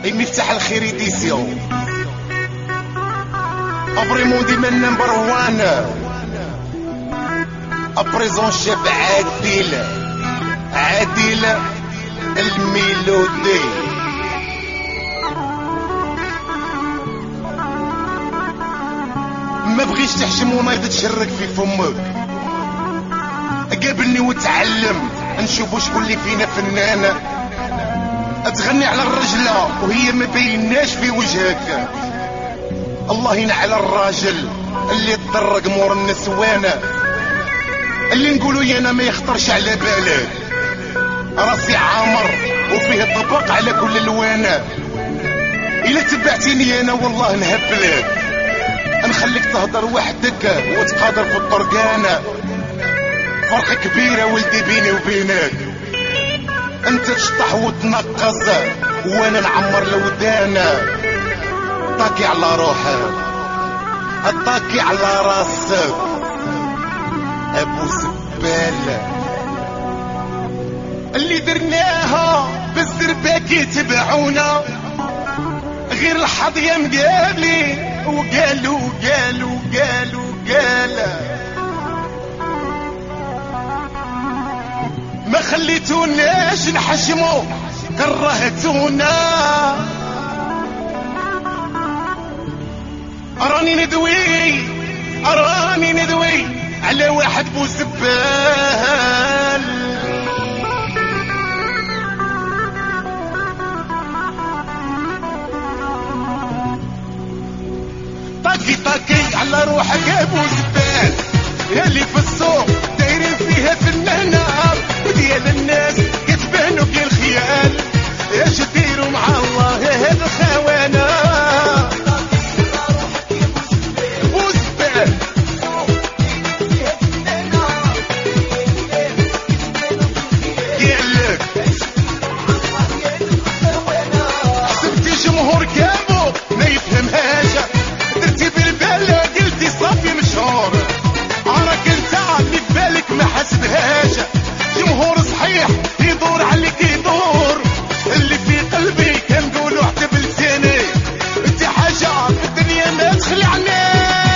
مفتاح الخير ايديسيون ابريمون ديما نمبر وان ابريزون شيف عادل الميلودي. ما بغيش تحشم وما تشرك في فمك، قابلني وتعلم نشوفو شكون اللي فينا فنانة. تغني على الرجلة وهي ما بيناش في وجهك. الله ينعل الراجل اللي تضرق مور النسوانة، اللي نقولو يانا ما يخطرش على بالك. راسي عامر وفيه طبق على كل الوانة. إلا تبعتيني انا والله نهبلك، نخليك تهدر وحدك وتقادر في الطرقانة. فرق كبيرة ولدي بيني وبينك، انت تشطح وتنقص وانا نعمر الودانة. طاكي على روحك، طاكي على راسك ابو زبالة. اللي درناها بالزرباك يتبعونا، غير الحظ مقابلي وقالوا ما خليتوناش نحشمو، كرهتونا. راني ندوي على واحد بو زبال. طاقي على روحك ابو زبال، ياللي في السوق دايرين فيها فنانة، وديال الناس كتبانو كي الخيال. اش ديروا مع الله هاد الخوانة؟ ابو زبال قالك حسبتي جمهور كامو ما يفهمهاش، درتي بالبال قلتي صافي مشهور. عراك انت اللي في بالك ما حسبهاش، جمهور صحيح يدور عليك يدور. اللي في قلبي كنقولو حتى بلساني، انت حاجة في الدنيا ما تخلعناش.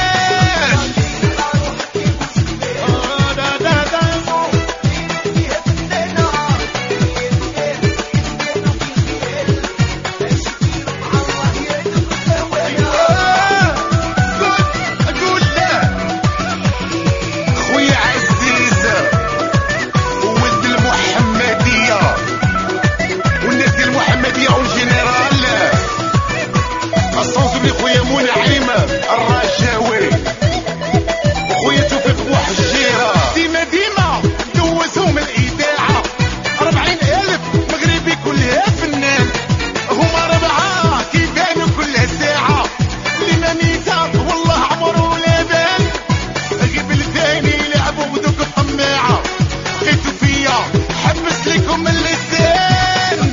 خويا منعم الرجاوي وخويا توفيق بوحجيرة، ديما دوزهم الإذاعة. 40,000 مغربي كلها فنان، هما 4 كيبانو كل ساعة. لما ميتة والله عمرو لا بان، قبل ثاني لعبوا بدوك الطماعة. بقيتو فيا حبس لكم اللسان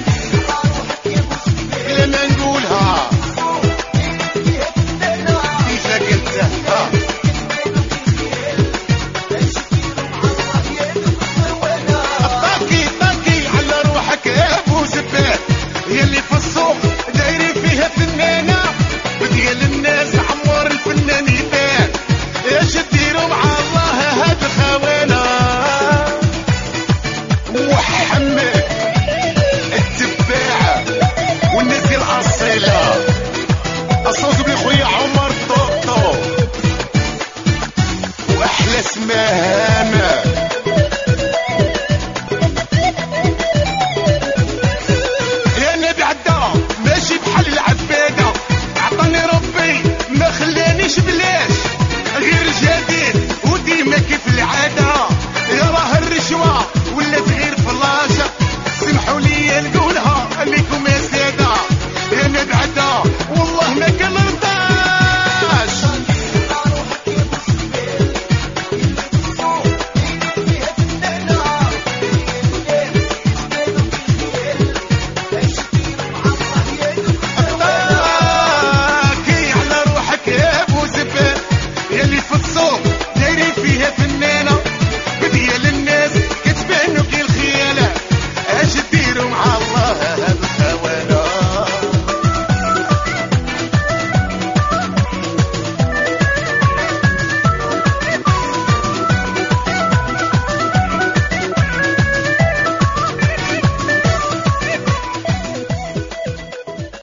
لما نقولها. طاقي على روحك يا ابو زبال، يلي في السوق دايرين فيها فنانة، وديال الناس عمار الفنان يبان. ايش ديروا مع الله هاد الخوانة؟ محمد